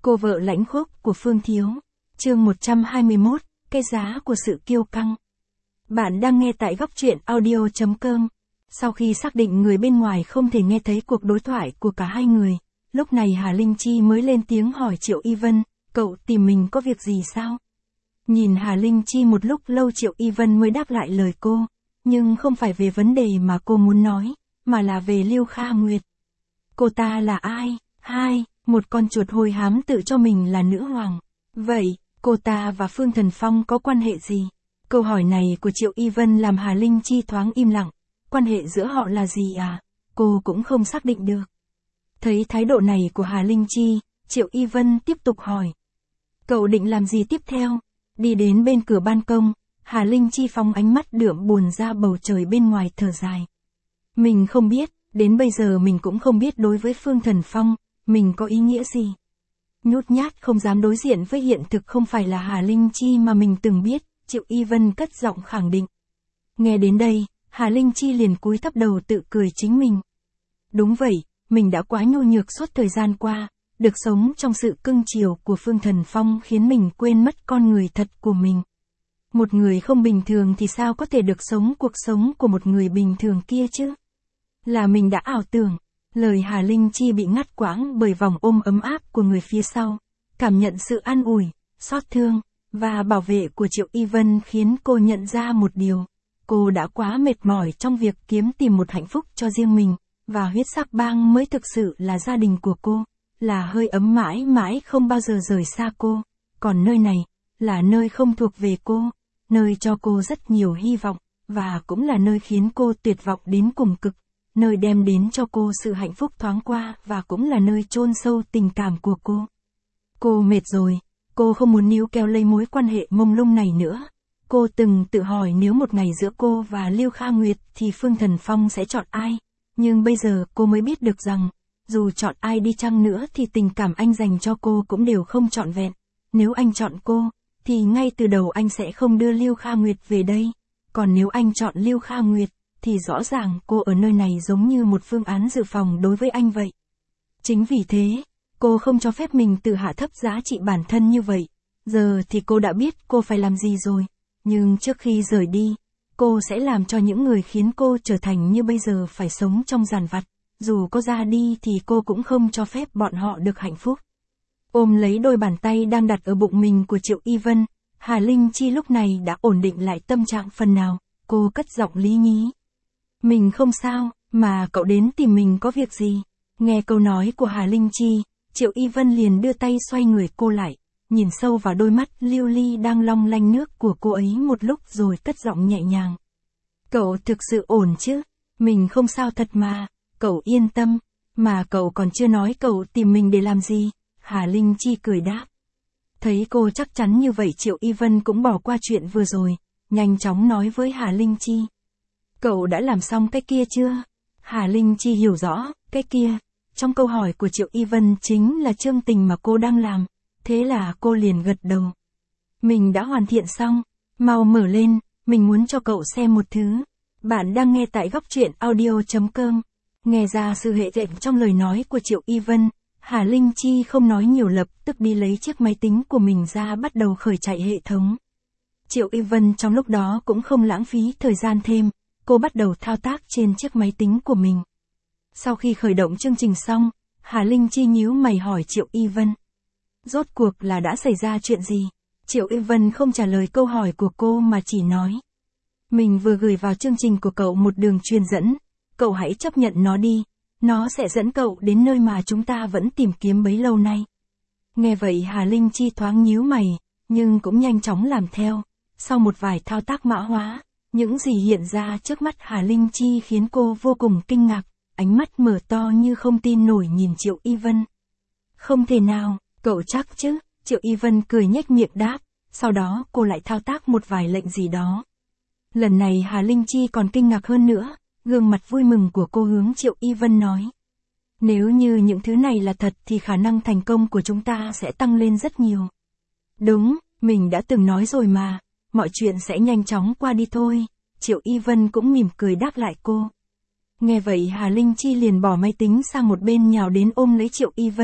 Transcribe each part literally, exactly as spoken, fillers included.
Cô vợ lãnh khốc của Phương Thiếu. Chương một trăm hai mươi mốt, cái giá của sự kiêu căng. Bạn đang nghe tại góc truyện audio chấm com. Sau khi xác định người bên ngoài không thể nghe thấy cuộc đối thoại của cả hai người, lúc này Hà Linh Chi mới lên tiếng hỏi Triệu Y Vân, cậu tìm mình có việc gì sao? Nhìn Hà Linh Chi một lúc lâu Triệu Y Vân mới đáp lại lời cô, nhưng không phải về vấn đề mà cô muốn nói, mà là về Liêu Kha Nguyệt. Cô ta là ai? Hai, một con chuột hôi hám tự cho mình là nữ hoàng. Vậy, cô ta và Phương Thần Phong có quan hệ gì? Câu hỏi này của Triệu Y Vân làm Hà Linh Chi thoáng im lặng. Quan hệ giữa họ là gì à? Cô cũng không xác định được. Thấy thái độ này của Hà Linh Chi, Triệu Y Vân tiếp tục hỏi. Cậu định làm gì tiếp theo? Đi đến bên cửa ban công, Hà Linh Chi phóng ánh mắt đượm buồn ra bầu trời bên ngoài thở dài. Mình không biết, đến bây giờ mình cũng không biết đối với Phương Thần Phong, mình có ý nghĩa gì. Nhút nhát không dám đối diện với hiện thực không phải là Hà Linh Chi mà mình từng biết, Triệu Y Vân cất giọng khẳng định. Nghe đến đây, Hà Linh Chi liền cúi thấp đầu tự cười chính mình. Đúng vậy, mình đã quá nhu nhược suốt thời gian qua, được sống trong sự cưng chiều của Phương Thần Phong khiến mình quên mất con người thật của mình. Một người không bình thường thì sao có thể được sống cuộc sống của một người bình thường kia chứ? Là mình đã ảo tưởng. Lời Hà Linh Chi bị ngắt quãng bởi vòng ôm ấm áp của người phía sau, cảm nhận sự an ủi, xót thương, và bảo vệ của Triệu Y Vân khiến cô nhận ra một điều. Cô đã quá mệt mỏi trong việc kiếm tìm một hạnh phúc cho riêng mình, và huyết sắc bang mới thực sự là gia đình của cô, là hơi ấm mãi mãi không bao giờ rời xa cô. Còn nơi này, là nơi không thuộc về cô, nơi cho cô rất nhiều hy vọng, và cũng là nơi khiến cô tuyệt vọng đến cùng cực. Nơi đem đến cho cô sự hạnh phúc thoáng qua và cũng là nơi chôn sâu tình cảm của cô. Cô mệt rồi, cô không muốn níu kéo lấy mối quan hệ mông lung này nữa. Cô từng tự hỏi nếu một ngày giữa cô và Liêu Kha Nguyệt thì Phương Thần Phong sẽ chọn ai. Nhưng bây giờ cô mới biết được rằng, dù chọn ai đi chăng nữa thì tình cảm anh dành cho cô cũng đều không trọn vẹn. Nếu anh chọn cô, thì ngay từ đầu anh sẽ không đưa Liêu Kha Nguyệt về đây. Còn nếu anh chọn Liêu Kha Nguyệt, thì rõ ràng cô ở nơi này giống như một phương án dự phòng đối với anh vậy. Chính vì thế, cô không cho phép mình tự hạ thấp giá trị bản thân như vậy. Giờ thì cô đã biết cô phải làm gì rồi. Nhưng trước khi rời đi, cô sẽ làm cho những người khiến cô trở thành như bây giờ phải sống trong giàn vặt. Dù có ra đi thì cô cũng không cho phép bọn họ được hạnh phúc. Ôm lấy đôi bàn tay đang đặt ở bụng mình của Triệu Y Vân, Hà Linh Chi lúc này đã ổn định lại tâm trạng phần nào. Cô cất giọng lý nhí. Mình không sao, mà cậu đến tìm mình có việc gì? Nghe câu nói của Hà Linh Chi, Triệu Y Vân liền đưa tay xoay người cô lại, nhìn sâu vào đôi mắt liêu li đang long lanh nước của cô ấy một lúc rồi cất giọng nhẹ nhàng. Cậu thực sự ổn chứ? Mình không sao thật mà, cậu yên tâm, mà cậu còn chưa nói cậu tìm mình để làm gì? Hà Linh Chi cười đáp. Thấy cô chắc chắn như vậy Triệu Y Vân cũng bỏ qua chuyện vừa rồi, nhanh chóng nói với Hà Linh Chi. Cậu đã làm xong cái kia chưa? Hà Linh Chi hiểu rõ, cái kia. Trong câu hỏi của Triệu Y Vân chính là chương tình mà cô đang làm. Thế là cô liền gật đầu. Mình đã hoàn thiện xong. Mau mở lên, mình muốn cho cậu xem một thứ. Bạn đang nghe tại góc truyện audio chấm com. Nghe ra sự hệ trọng trong lời nói của Triệu Y Vân, Hà Linh Chi không nói nhiều lập tức đi lấy chiếc máy tính của mình ra bắt đầu khởi chạy hệ thống. Triệu Y Vân trong lúc đó cũng không lãng phí thời gian thêm. Cô bắt đầu thao tác trên chiếc máy tính của mình. Sau khi khởi động chương trình xong, Hà Linh Chi nhíu mày hỏi Triệu Y Vân. Rốt cuộc là đã xảy ra chuyện gì? Triệu Y Vân không trả lời câu hỏi của cô mà chỉ nói. Mình vừa gửi vào chương trình của cậu một đường truyền dẫn, cậu hãy chấp nhận nó đi, nó sẽ dẫn cậu đến nơi mà chúng ta vẫn tìm kiếm bấy lâu nay. Nghe vậy Hà Linh Chi thoáng nhíu mày, nhưng cũng nhanh chóng làm theo. Sau một vài thao tác mã hóa, những gì hiện ra trước mắt Hà Linh Chi khiến cô vô cùng kinh ngạc, ánh mắt mở to như không tin nổi nhìn Triệu Y Vân. Không thể nào, cậu chắc chứ? Triệu Y Vân cười nhếch miệng đáp, sau đó cô lại thao tác một vài lệnh gì đó. Lần này Hà Linh Chi còn kinh ngạc hơn nữa, gương mặt vui mừng của cô hướng Triệu Y Vân nói. Nếu như những thứ này là thật thì khả năng thành công của chúng ta sẽ tăng lên rất nhiều. Đúng, mình đã từng nói rồi mà. Mọi chuyện sẽ nhanh chóng qua đi thôi. Triệu Y Vân cũng mỉm cười đáp lại cô. Nghe vậy Hà Linh Chi liền bỏ máy tính sang một bên nhào đến ôm lấy Triệu Y Vân,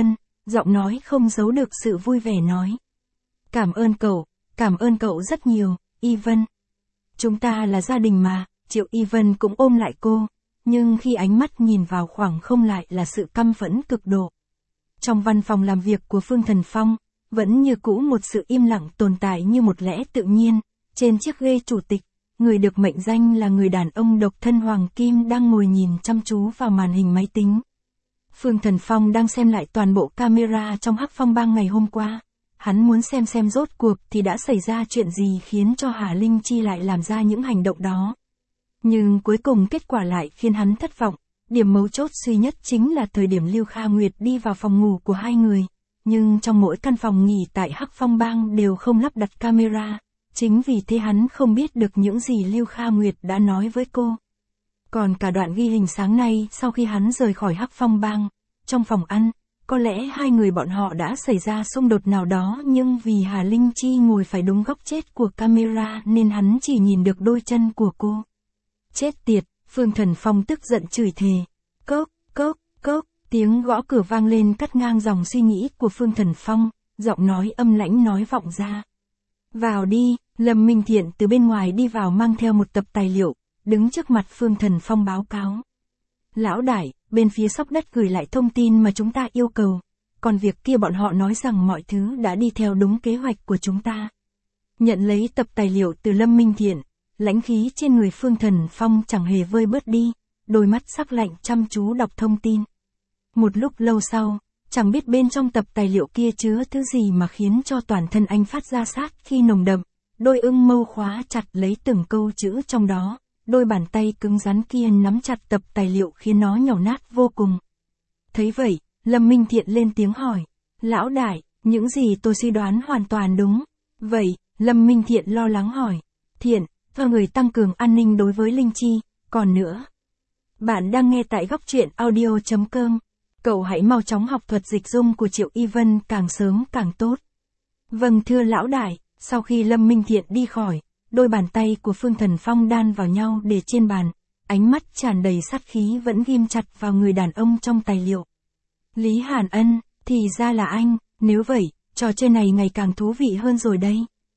giọng nói không giấu được sự vui vẻ nói. Cảm ơn cậu, cảm ơn cậu rất nhiều, Ivan. Chúng ta là gia đình mà, Triệu Ivan cũng ôm lại cô, nhưng khi ánh mắt nhìn vào khoảng không lại là sự căm phẫn cực độ. Trong văn phòng làm việc của Phương Thần Phong, vẫn như cũ một sự im lặng tồn tại như một lẽ tự nhiên, trên chiếc ghế chủ tịch, người được mệnh danh là người đàn ông độc thân Hoàng Kim đang ngồi nhìn chăm chú vào màn hình máy tính. Phương Thần Phong đang xem lại toàn bộ camera trong Hắc Phong Bang ngày hôm qua. Hắn muốn xem xem rốt cuộc thì đã xảy ra chuyện gì khiến cho Hà Linh Chi lại làm ra những hành động đó. Nhưng cuối cùng kết quả lại khiến hắn thất vọng. Điểm mấu chốt duy nhất chính là thời điểm Lưu Kha Nguyệt đi vào phòng ngủ của hai người. Nhưng trong mỗi căn phòng nghỉ tại Hắc Phong Bang đều không lắp đặt camera. Chính vì thế hắn không biết được những gì Lưu Kha Nguyệt đã nói với cô. Còn cả đoạn ghi hình sáng nay sau khi hắn rời khỏi Hắc Phong Bang, trong phòng ăn, có lẽ hai người bọn họ đã xảy ra xung đột nào đó nhưng vì Hà Linh Chi ngồi phải đúng góc chết của camera nên hắn chỉ nhìn được đôi chân của cô. Chết tiệt, Phương Thần Phong tức giận chửi thề. Cốc, cốc, cốc, tiếng gõ cửa vang lên cắt ngang dòng suy nghĩ của Phương Thần Phong, giọng nói âm lãnh nói vọng ra. Vào đi, Lâm Minh Thiện từ bên ngoài đi vào mang theo một tập tài liệu, đứng trước mặt Phương Thần Phong báo cáo. Lão đại, bên phía Sóc Đất gửi lại thông tin mà chúng ta yêu cầu, còn việc kia bọn họ nói rằng mọi thứ đã đi theo đúng kế hoạch của chúng ta. Nhận lấy tập tài liệu từ Lâm Minh Thiện, lãnh khí trên người Phương Thần Phong chẳng hề vơi bớt đi, đôi mắt sắc lạnh chăm chú đọc thông tin. Một lúc lâu sau, chẳng biết bên trong tập tài liệu kia chứa thứ gì mà khiến cho toàn thân anh phát ra sát khi nồng đậm, đôi ưng mâu khóa chặt lấy từng câu chữ trong đó. Đôi bàn tay cứng rắn kia nắm chặt tập tài liệu khiến nó nhàu nát vô cùng. Thấy vậy, Lâm Minh Thiện lên tiếng hỏi. Lão đại, những gì tôi suy đoán hoàn toàn đúng. Vậy, Lâm Minh Thiện lo lắng hỏi. Thiện, thơ người tăng cường an ninh đối với Linh Chi, còn nữa. Bạn đang nghe tại góc truyện audio chấm com. Cậu hãy mau chóng học thuật dịch dung của Triệu Ivan càng sớm càng tốt. Vâng thưa lão đại, sau khi Lâm Minh Thiện đi khỏi, đôi bàn tay của Phương Thần Phong đan vào nhau để trên bàn, ánh mắt tràn đầy sát khí vẫn ghim chặt vào người đàn ông trong tài liệu. Lý Hàn Ân, thì ra là anh, nếu vậy, trò chơi này ngày càng thú vị hơn rồi đây.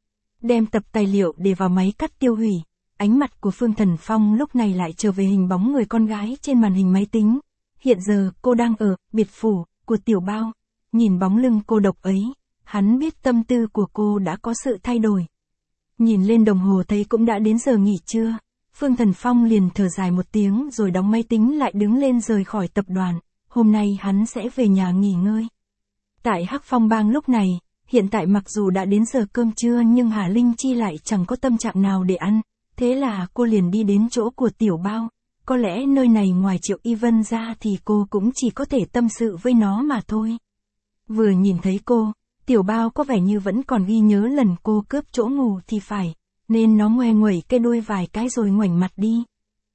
Đem tập tài liệu để vào máy cắt tiêu hủy, ánh mặt của Phương Thần Phong lúc này lại trở về hình bóng người con gái trên màn hình máy tính. Hiện giờ cô đang ở biệt phủ của Tiểu Bao, nhìn bóng lưng cô độc ấy, hắn biết tâm tư của cô đã có sự thay đổi. Nhìn lên đồng hồ thấy cũng đã đến giờ nghỉ trưa, Phương Thần Phong liền thở dài một tiếng rồi đóng máy tính lại đứng lên rời khỏi tập đoàn, hôm nay hắn sẽ về nhà nghỉ ngơi. Tại Hắc Phong Bang lúc này, hiện tại mặc dù đã đến giờ cơm trưa nhưng Hà Linh Chi lại chẳng có tâm trạng nào để ăn, thế là cô liền đi đến chỗ của Tiểu Bao, có lẽ nơi này ngoài Triệu Ivan ra thì cô cũng chỉ có thể tâm sự với nó mà thôi. Vừa nhìn thấy cô, Tiểu Bao có vẻ như vẫn còn ghi nhớ lần cô cướp chỗ ngủ thì phải, nên nó ngoe nguẩy cái đuôi vài cái rồi ngoảnh mặt đi.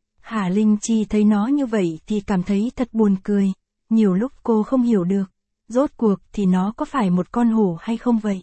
Hà Linh Chi thấy nó như vậy thì cảm thấy thật buồn cười, nhiều lúc cô không hiểu được, rốt cuộc thì nó có phải một con hổ hay không vậy.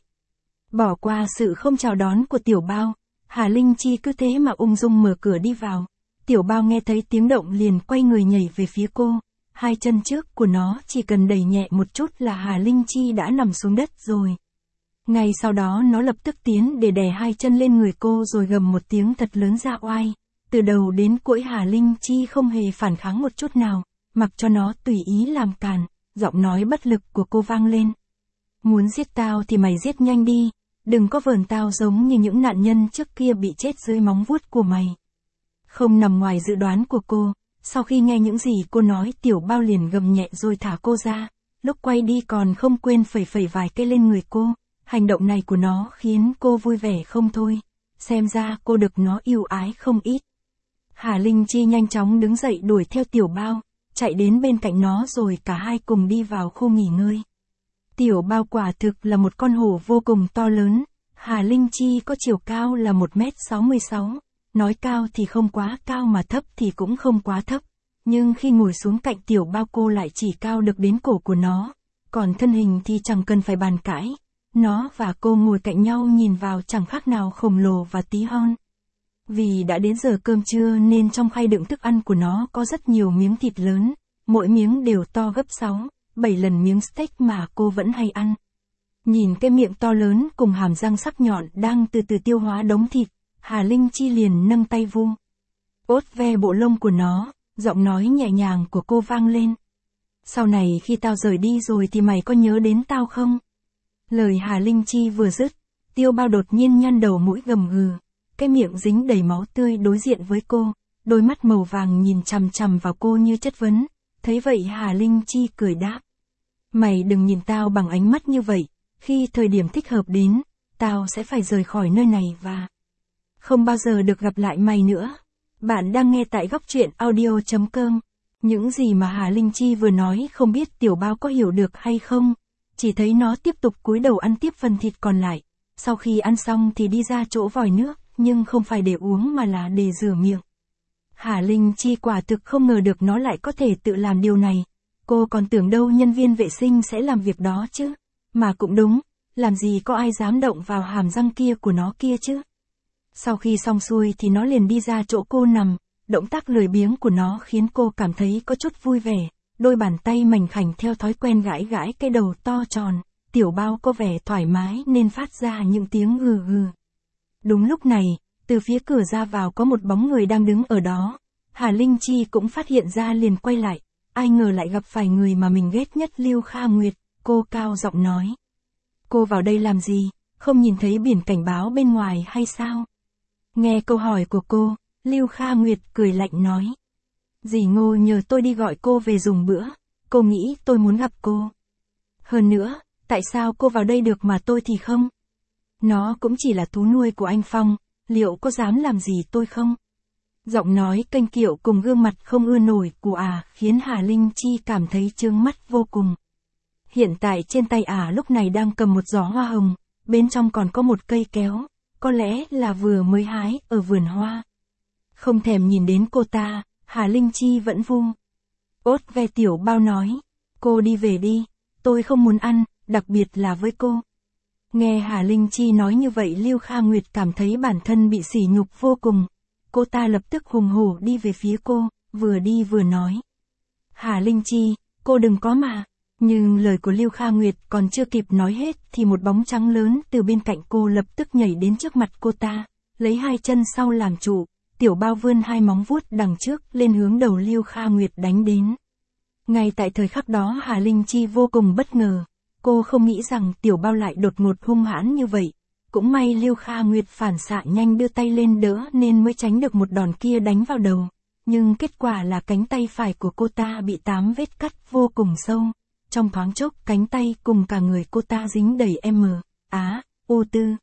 Bỏ qua sự không chào đón của Tiểu Bao, Hà Linh Chi cứ thế mà ung dung mở cửa đi vào. Tiểu Bao nghe thấy tiếng động liền quay người nhảy về phía cô, hai chân trước của nó chỉ cần đẩy nhẹ một chút là Hà Linh Chi đã nằm xuống đất rồi. Ngay sau đó nó lập tức tiến để đè hai chân lên người cô rồi gầm một tiếng thật lớn ra oai. Từ đầu đến cuối Hà Linh Chi không hề phản kháng một chút nào, mặc cho nó tùy ý làm càn, giọng nói bất lực của cô vang lên. Muốn giết tao thì mày giết nhanh đi, đừng có vờn tao giống như những nạn nhân trước kia bị chết dưới móng vuốt của mày. Không nằm ngoài dự đoán của cô, sau khi nghe những gì cô nói Tiểu Bao liền gầm nhẹ rồi thả cô ra, lúc quay đi còn không quên phẩy phẩy vài cái lên người cô, hành động này của nó khiến cô vui vẻ không thôi, xem ra cô được nó yêu ái không ít. Hà Linh Chi nhanh chóng đứng dậy đuổi theo Tiểu Bao, chạy đến bên cạnh nó rồi cả hai cùng đi vào khu nghỉ ngơi. Tiểu Bao quả thực là một con hổ vô cùng to lớn, Hà Linh Chi có chiều cao là một mét sáu mươi sáu. Nói cao thì không quá cao mà thấp thì cũng không quá thấp, nhưng khi ngồi xuống cạnh Tiểu Bao cô lại chỉ cao được đến cổ của nó, còn thân hình thì chẳng cần phải bàn cãi, nó và cô ngồi cạnh nhau nhìn vào chẳng khác nào khổng lồ và tí hon. Vì đã đến giờ cơm trưa nên trong khay đựng thức ăn của nó có rất nhiều miếng thịt lớn, mỗi miếng đều to gấp sáu, bảy lần miếng steak mà cô vẫn hay ăn. Nhìn cái miệng to lớn cùng hàm răng sắc nhọn đang từ từ tiêu hóa đống thịt, Hà Linh Chi liền nâng tay vung. Ốt ve bộ lông của nó, giọng nói nhẹ nhàng của cô vang lên. Sau này khi tao rời đi rồi thì mày có nhớ đến tao không? Lời Hà Linh Chi vừa dứt, Tiêu Bao đột nhiên nhăn đầu mũi gầm gừ, cái miệng dính đầy máu tươi đối diện với cô, đôi mắt màu vàng nhìn chằm chằm vào cô như chất vấn. Thấy vậy Hà Linh Chi cười đáp. Mày đừng nhìn tao bằng ánh mắt như vậy, khi thời điểm thích hợp đến, tao sẽ phải rời khỏi nơi này và không bao giờ được gặp lại mày nữa. Bạn đang nghe tại góc truyện audio chấm com. Những gì mà Hà Linh Chi vừa nói không biết Tiểu Bao có hiểu được hay không, chỉ thấy nó tiếp tục cúi đầu ăn tiếp phần thịt còn lại, sau khi ăn xong thì đi ra chỗ vòi nước, nhưng không phải để uống mà là để rửa miệng. Hà Linh Chi quả thực không ngờ được nó lại có thể tự làm điều này, cô còn tưởng đâu nhân viên vệ sinh sẽ làm việc đó chứ, mà cũng đúng, làm gì có ai dám động vào hàm răng kia của nó kia chứ. Sau khi xong xuôi thì nó liền đi ra chỗ cô nằm, động tác lười biếng của nó khiến cô cảm thấy có chút vui vẻ, đôi bàn tay mảnh khảnh theo thói quen gãi gãi cái đầu to tròn, Tiểu Bao có vẻ thoải mái nên phát ra những tiếng gừ gừ. Đúng lúc này, từ phía cửa ra vào có một bóng người đang đứng ở đó, Hà Linh Chi cũng phát hiện ra liền quay lại, ai ngờ lại gặp phải người mà mình ghét nhất Lưu Kha Nguyệt, cô cao giọng nói. Cô vào đây làm gì, không nhìn thấy biển cảnh báo bên ngoài hay sao? Nghe câu hỏi của cô, Lưu Kha Nguyệt cười lạnh nói. Dì Ngô nhờ tôi đi gọi cô về dùng bữa, cô nghĩ tôi muốn gặp cô. Hơn nữa, tại sao cô vào đây được mà tôi thì không? Nó cũng chỉ là thú nuôi của anh Phong, liệu có dám làm gì tôi không? Giọng nói kênh kiệu cùng gương mặt không ưa nổi của ả khiến Hà Linh Chi cảm thấy chướng mắt vô cùng. Hiện tại trên tay ả lúc này đang cầm một giỏ hoa hồng, bên trong còn có một cây kéo, có lẽ là vừa mới hái ở vườn hoa. Không thèm nhìn đến cô ta, Hà Linh Chi vẫn vung. Ốt ve Tiểu Bao nói, cô đi về đi, tôi không muốn ăn, đặc biệt là với cô. Nghe Hà Linh Chi nói như vậy Lưu Kha Nguyệt cảm thấy bản thân bị sỉ nhục vô cùng. Cô ta lập tức hùng hổ đi về phía cô, vừa đi vừa nói. Hà Linh Chi, cô đừng có mà. Nhưng lời của Lưu Kha Nguyệt còn chưa kịp nói hết thì một bóng trắng lớn từ bên cạnh cô lập tức nhảy đến trước mặt cô ta, lấy hai chân sau làm trụ, Tiểu Bao vươn hai móng vuốt đằng trước lên hướng đầu Lưu Kha Nguyệt đánh đến. Ngay tại thời khắc đó Hà Linh Chi vô cùng bất ngờ, cô không nghĩ rằng Tiểu Bao lại đột ngột hung hãn như vậy. Cũng may Lưu Kha Nguyệt phản xạ nhanh đưa tay lên đỡ nên mới tránh được một đòn kia đánh vào đầu. Nhưng kết quả là cánh tay phải của cô ta bị tám vết cắt vô cùng sâu. Trong thoáng chốc cánh tay cùng cả người cô ta dính đầy M, Á, U tư.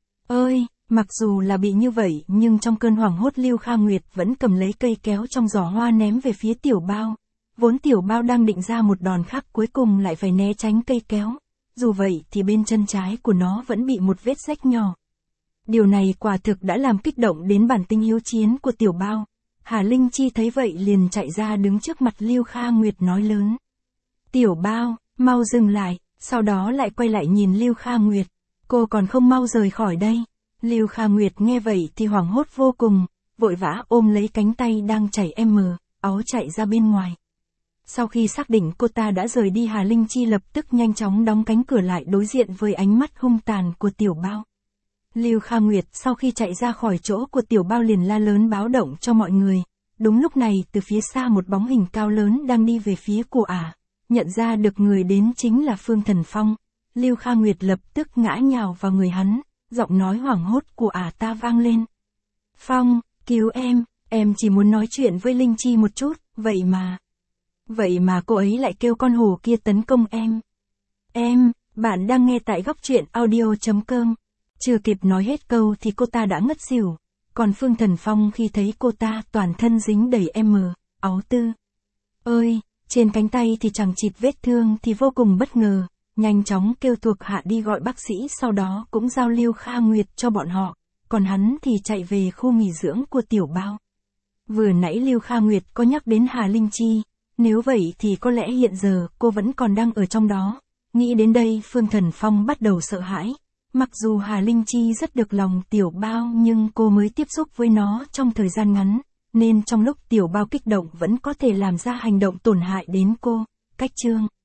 Ơi, mặc dù là bị như vậy nhưng trong cơn hoảng hốt Lưu Kha Nguyệt vẫn cầm lấy cây kéo trong giỏ hoa ném về phía Tiểu Bao. Vốn Tiểu Bao đang định ra một đòn khác cuối cùng lại phải né tránh cây kéo. Dù vậy thì bên chân trái của nó vẫn bị một vết rách nhỏ. Điều này quả thực đã làm kích động đến bản tính hiếu chiến của Tiểu Bao. Hà Linh Chi thấy vậy liền chạy ra đứng trước mặt Lưu Kha Nguyệt nói lớn. Tiểu Bao, mau dừng lại, sau đó lại quay lại nhìn Lưu Kha Nguyệt. Cô còn không mau rời khỏi đây. Lưu Kha Nguyệt nghe vậy thì hoảng hốt vô cùng, vội vã ôm lấy cánh tay đang chảy M, áo chạy ra bên ngoài. Sau khi xác định cô ta đã rời đi Hà Linh Chi lập tức nhanh chóng đóng cánh cửa lại đối diện với ánh mắt hung tàn của Tiểu Bao. Lưu Kha Nguyệt sau khi chạy ra khỏi chỗ của Tiểu Bao liền la lớn báo động cho mọi người. Đúng lúc này từ phía xa một bóng hình cao lớn đang đi về phía của ả. Nhận ra được người đến chính là Phương Thần Phong. Lưu Kha Nguyệt lập tức ngã nhào vào người hắn, giọng nói hoảng hốt của ả ta vang lên. Phong, cứu em, em chỉ muốn nói chuyện với Linh Chi một chút, vậy mà... Vậy mà cô ấy lại kêu con hổ kia tấn công em. Em, bạn đang nghe tại góc truyện audio chấm com. Chưa kịp nói hết câu thì cô ta đã ngất xỉu. Còn Phương Thần Phong khi thấy cô ta toàn thân dính đầy M, áo tư. Ơi, trên cánh tay thì chẳng chịt vết thương thì vô cùng bất ngờ. Nhanh chóng kêu thuộc hạ đi gọi bác sĩ sau đó cũng giao Lưu Kha Nguyệt cho bọn họ. Còn hắn thì chạy về khu nghỉ dưỡng của Tiểu Bao. Vừa nãy Lưu Kha Nguyệt có nhắc đến Hà Linh Chi. Nếu vậy thì có lẽ hiện giờ cô vẫn còn đang ở trong đó. Nghĩ đến đây Phương Thần Phong bắt đầu sợ hãi. Mặc dù Hà Linh Chi rất được lòng Tiểu Bao nhưng cô mới tiếp xúc với nó trong thời gian ngắn. Nên trong lúc Tiểu Bao kích động vẫn có thể làm ra hành động tổn hại đến cô. Cách chương